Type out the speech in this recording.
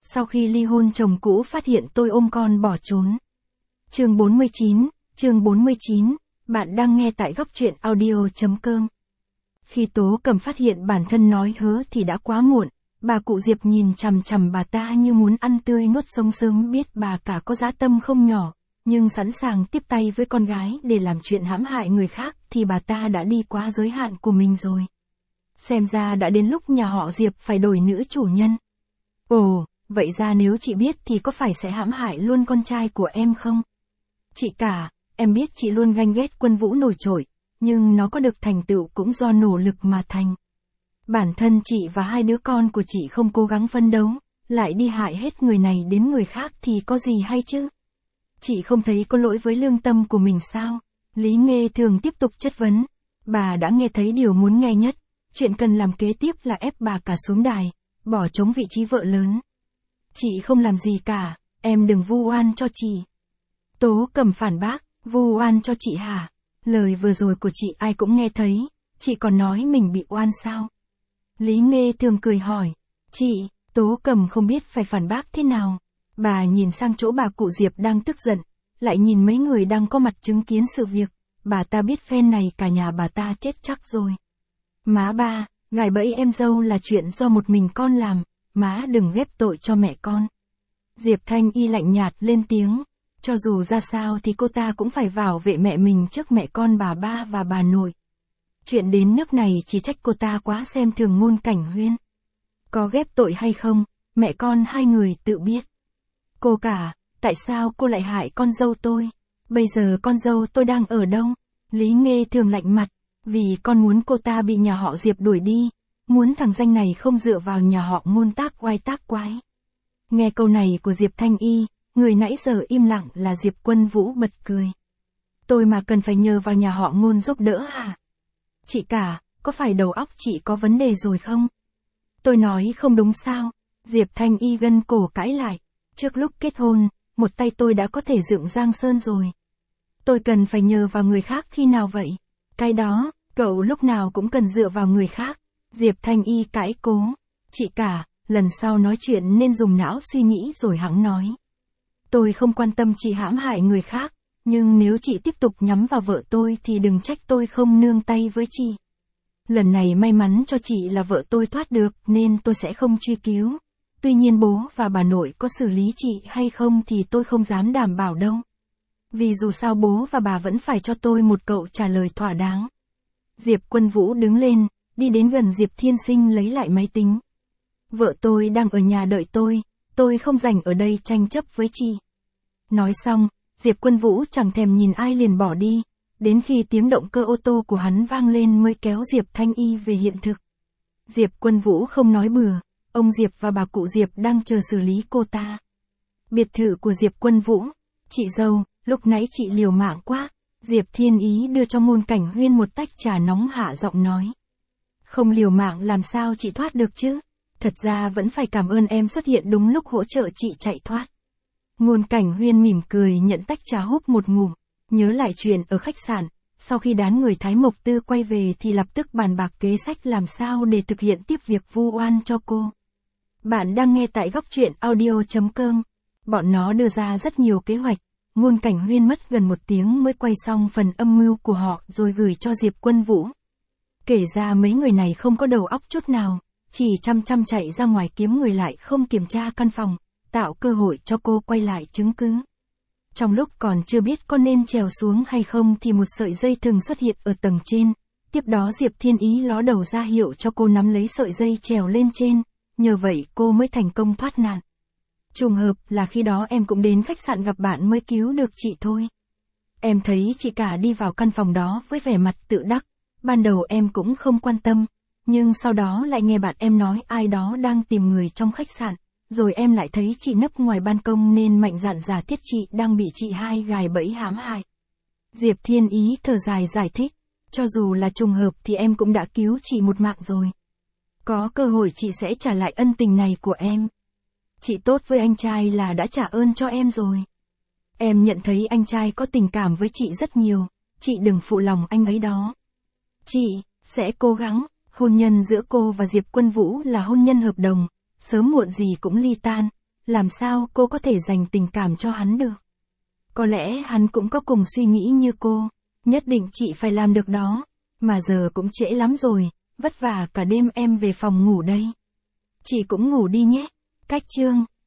Sau khi ly hôn chồng cũ phát hiện tôi ôm con bỏ trốn. Chương 49, bạn đang nghe tại góc truyện audio.com. Khi Tố Cầm phát hiện bản thân nói hớ thì đã quá muộn, bà cụ Diệp nhìn chằm chằm bà ta như muốn ăn tươi nuốt sống, sớm biết bà cả có dã tâm không nhỏ, nhưng sẵn sàng tiếp tay với con gái để làm chuyện hãm hại người khác thì bà ta đã đi quá giới hạn của mình rồi. Xem ra đã đến lúc nhà họ Diệp phải đổi nữ chủ nhân. Ồ, vậy ra nếu chị biết thì có phải sẽ hãm hại luôn con trai của em không? Chị cả, em biết chị luôn ganh ghét Quân Vũ nổi trội, nhưng nó có được thành tựu cũng do nỗ lực mà thành. Bản thân chị và hai đứa con của chị không cố gắng phấn đấu, lại đi hại hết người này đến người khác thì có gì hay chứ? Chị không thấy có lỗi với lương tâm của mình sao? Lý Nghê Thường tiếp tục chất vấn. Bà đã nghe thấy điều muốn nghe nhất, chuyện cần làm kế tiếp là ép bà cả xuống đài, bỏ trống vị trí vợ lớn. Chị không làm gì cả, em đừng vu oan cho chị. Tố Cầm phản bác, vu oan cho chị hả? Lời vừa rồi của chị ai cũng nghe thấy, chị còn nói mình bị oan sao? Lý Nghê Thường cười hỏi, chị, Tố Cầm không biết phải phản bác thế nào. Bà nhìn sang chỗ bà cụ Diệp đang tức giận, lại nhìn mấy người đang có mặt chứng kiến sự việc, bà ta biết phen này cả nhà bà ta chết chắc rồi. Má ba, gài bẫy em dâu là chuyện do một mình con làm, má đừng ghép tội cho mẹ con. Diệp Thanh Y lạnh nhạt lên tiếng, cho dù ra sao thì cô ta cũng phải bảo vệ mẹ mình trước mẹ con bà ba và bà nội. Chuyện đến nước này chỉ trách cô ta quá xem thường Ngôn Cảnh Huyên. Có ghép tội hay không, mẹ con hai người tự biết. Cô cả, tại sao cô lại hại con dâu tôi? Bây giờ con dâu tôi đang ở đâu? Lý Nghê Thường lạnh mặt, vì con muốn cô ta bị nhà họ Diệp đuổi đi, muốn thằng danh này không dựa vào nhà họ Ngôn tác oai tác quái. Nghe câu này của Diệp Thanh Y, người nãy giờ im lặng là Diệp Quân Vũ bật cười. Tôi mà cần phải nhờ vào nhà họ Ngôn giúp đỡ hả? Chị cả, có phải đầu óc chị có vấn đề rồi không? Tôi nói không đúng sao? Diệp Thanh Y gân cổ cãi lại. Trước lúc kết hôn, một tay tôi đã có thể dựng Giang Sơn rồi. Tôi cần phải nhờ vào người khác khi nào vậy? Cái đó, cậu lúc nào cũng cần dựa vào người khác. Diệp Thanh Y cãi cố. Chị cả, lần sau nói chuyện nên dùng não suy nghĩ rồi hẵng nói. Tôi không quan tâm chị hãm hại người khác, nhưng nếu chị tiếp tục nhắm vào vợ tôi thì đừng trách tôi không nương tay với chị. Lần này may mắn cho chị là vợ tôi thoát được nên tôi sẽ không truy cứu. Tuy nhiên bố và bà nội có xử lý chị hay không thì tôi không dám đảm bảo đâu. Vì dù sao bố và bà vẫn phải cho tôi một câu trả lời thỏa đáng. Diệp Quân Vũ đứng lên, đi đến gần Diệp Thiên Sinh lấy lại máy tính. Vợ tôi đang ở nhà đợi tôi không rảnh ở đây tranh chấp với chị. Nói xong, Diệp Quân Vũ chẳng thèm nhìn ai liền bỏ đi, đến khi tiếng động cơ ô tô của hắn vang lên mới kéo Diệp Thanh Y về hiện thực. Diệp Quân Vũ không nói bừa, ông Diệp và bà cụ Diệp đang chờ xử lý cô ta. Biệt thự của Diệp Quân Vũ, chị dâu, lúc nãy chị liều mạng quá. Diệp Thiên Ý đưa cho Ngôn Cảnh Huyên một tách trà nóng hạ giọng nói. Không liều mạng làm sao chị thoát được chứ? Thật ra vẫn phải cảm ơn em xuất hiện đúng lúc hỗ trợ chị chạy thoát. Ngôn Cảnh Huyên mỉm cười nhận tách trà húp một ngụm, nhớ lại chuyện ở khách sạn, sau khi đám người Thái Mộc Tư quay về thì lập tức bàn bạc kế sách làm sao để thực hiện tiếp việc vu oan cho cô. Bạn đang nghe tại góc truyện audio.com. Bọn nó đưa ra rất nhiều kế hoạch, Ngôn Cảnh Huyên mất gần 1 tiếng mới quay xong phần âm mưu của họ rồi gửi cho Diệp Quân Vũ. Kể ra mấy người này không có đầu óc chút nào, chỉ chăm chăm chạy ra ngoài kiếm người lại không kiểm tra căn phòng, tạo cơ hội cho cô quay lại chứng cứ. Trong lúc còn chưa biết có nên trèo xuống hay không thì một sợi dây thừng xuất hiện ở tầng trên, tiếp đó Diệp Thiên Ý ló đầu ra hiệu cho cô nắm lấy sợi dây trèo lên trên, nhờ vậy cô mới thành công thoát nạn. Trùng hợp là khi đó em cũng đến khách sạn gặp bạn mới cứu được chị thôi. Em thấy chị cả đi vào căn phòng đó với vẻ mặt tự đắc, ban đầu em cũng không quan tâm, nhưng sau đó lại nghe bạn em nói ai đó đang tìm người trong khách sạn, rồi em lại thấy chị nấp ngoài ban công nên mạnh dạn giả thiết chị đang bị chị hai gài bẫy hãm hại. Diệp Thiên Ý thở dài giải thích, cho dù là trùng hợp thì em cũng đã cứu chị một mạng rồi. Có cơ hội chị sẽ trả lại ân tình này của em. Chị tốt với anh trai là đã trả ơn cho em rồi. Em nhận thấy anh trai có tình cảm với chị rất nhiều, chị đừng phụ lòng anh ấy đó. Chị sẽ cố gắng. Hôn nhân giữa cô và Diệp Quân Vũ là hôn nhân hợp đồng, sớm muộn gì cũng ly tan, làm sao cô có thể dành tình cảm cho hắn được? Có lẽ hắn cũng có cùng suy nghĩ như cô. Nhất định chị phải làm được đó. Mà giờ cũng trễ lắm rồi, vất vả cả đêm em về phòng ngủ đây. Chị cũng ngủ đi nhé. Cách chương